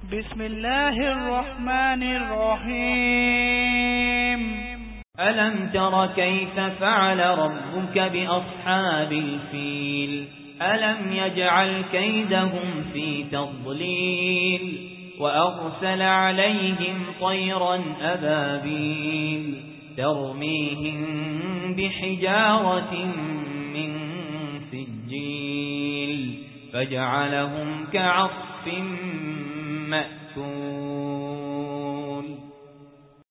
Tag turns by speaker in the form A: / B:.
A: بسم الله الرحمن الرحيم
B: ألم تر كيف فعل ربك بأصحاب الفيل ألم يجعل كيدهم في تضليل وأرسل عليهم طيرا أبابيل ترميهم بحجارة من سجيل فجعلهم كعصف مأكول